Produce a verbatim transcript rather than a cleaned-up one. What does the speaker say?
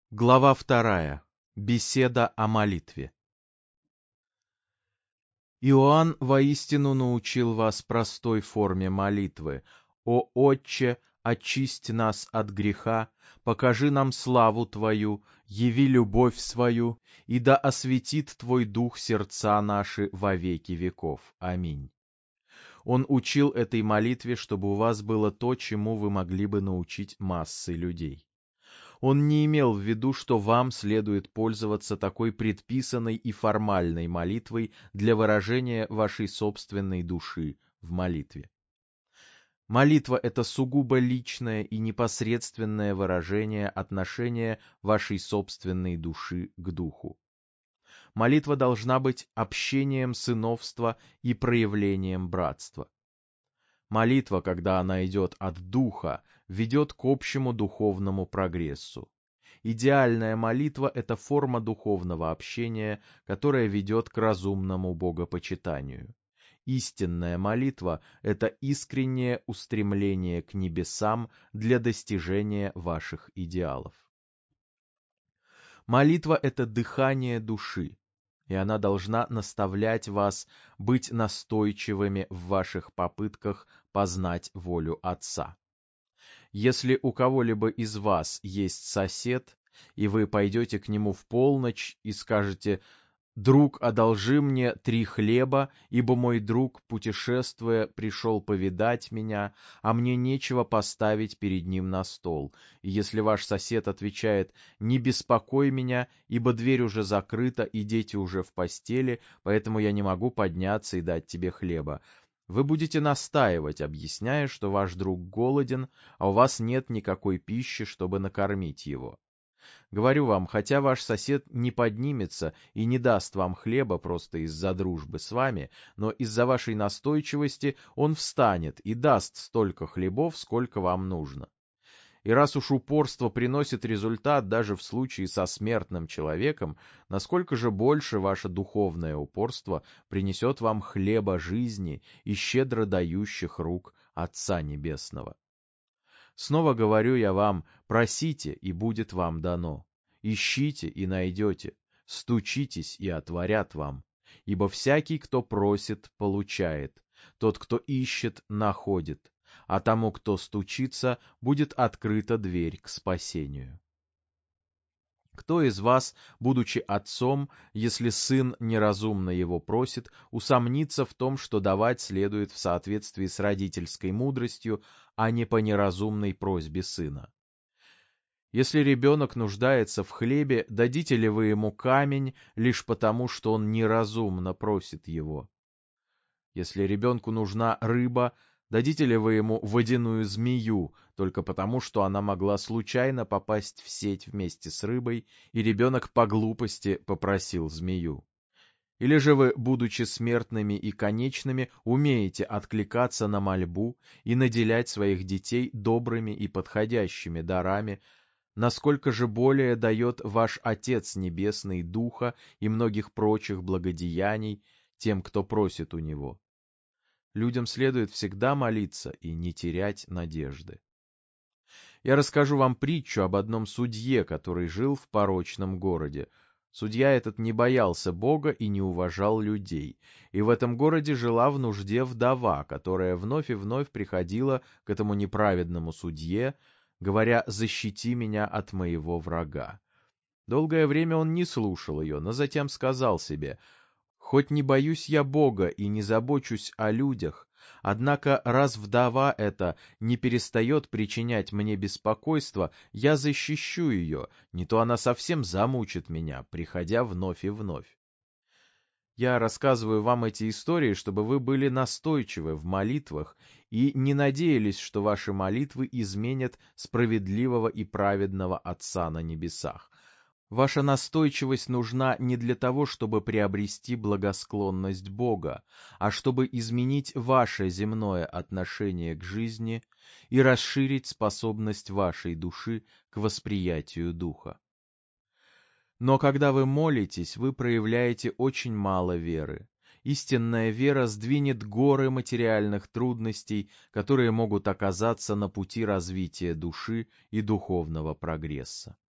Глава вторая. Беседа о молитве. Иоанн воистину научил вас простой форме молитвы: «О Отче, очисти нас от греха, покажи нам славу Твою, яви любовь свою, и да осветит Твой Дух сердца наши во веки веков. Аминь». Он учил этой молитве, чтобы у вас было то, чему вы могли бы научить массы людей. Он не имел в виду, что вам следует пользоваться такой предписанной и формальной молитвой для выражения вашей собственной души в молитве. Молитва — это сугубо личное и непосредственное выражение отношения вашей собственной души к Духу. Молитва должна быть общением сыновства и проявлением братства. Молитва, когда она идет от Духа, ведет к общему духовному прогрессу. Идеальная молитва — это форма духовного общения, которая ведет к разумному богопочитанию. Истинная молитва — это искреннее устремление к небесам для достижения ваших идеалов. Молитва — это дыхание души, и она должна наставлять вас быть настойчивыми в ваших попытках познать волю Отца. Если у кого-либо из вас есть сосед, и вы пойдете к нему в полночь и скажете: «Друг, одолжи мне три хлеба, ибо мой друг, путешествуя, пришел повидать меня, а мне нечего поставить перед ним на стол». И если ваш сосед отвечает: «Не беспокой меня, ибо дверь уже закрыта, и дети уже в постели, поэтому я не могу подняться и дать тебе хлеба», вы будете настаивать, объясняя, что ваш друг голоден, а у вас нет никакой пищи, чтобы накормить его. Говорю вам, хотя ваш сосед не поднимется и не даст вам хлеба просто из-за дружбы с вами, но из-за вашей настойчивости он встанет и даст столько хлебов, сколько вам нужно. И раз уж упорство приносит результат даже в случае со смертным человеком, насколько же больше ваше духовное упорство принесет вам хлеба жизни и щедро дающих рук Отца Небесного. Снова говорю я вам: просите, и будет вам дано. Ищите, и найдете. Стучитесь, и отворят вам. Ибо всякий, кто просит, получает. Тот, кто ищет, находит. А тому, кто стучится, будет открыта дверь к спасению. Кто из вас, будучи отцом, если сын неразумно его просит, усомнится в том, что давать следует в соответствии с родительской мудростью, а не по неразумной просьбе сына? Если ребенок нуждается в хлебе, дадите ли вы ему камень лишь потому, что он неразумно просит его? Если ребенку нужна рыба, дадите ли вы ему водяную змею только потому, что она могла случайно попасть в сеть вместе с рыбой, и ребенок по глупости попросил змею? Или же вы, будучи смертными и конечными, умеете откликаться на мольбу и наделять своих детей добрыми и подходящими дарами, насколько же более дает ваш Отец Небесный Духа и многих прочих благодеяний тем, кто просит у Него? Людям следует всегда молиться и не терять надежды. Я расскажу вам притчу об одном судье, который жил в порочном городе. Судья этот не боялся Бога и не уважал людей, и в этом городе жила в нужде вдова, которая вновь и вновь приходила к этому неправедному судье, говоря: «Защити меня от моего врага». Долгое время он не слушал ее, но затем сказал себе: «Хоть не боюсь я Бога и не забочусь о людях, однако раз вдова эта не перестает причинять мне беспокойство, я защищу ее, не то она совсем замучит меня, приходя вновь и вновь». Я рассказываю вам эти истории, чтобы вы были настойчивы в молитвах и не надеялись, что ваши молитвы изменят справедливого и праведного Отца на небесах. Ваша настойчивость нужна не для того, чтобы приобрести благосклонность Бога, а чтобы изменить ваше земное отношение к жизни и расширить способность вашей души к восприятию Духа. Но когда вы молитесь, вы проявляете очень мало веры. Истинная вера сдвинет горы материальных трудностей, которые могут оказаться на пути развития души и духовного прогресса.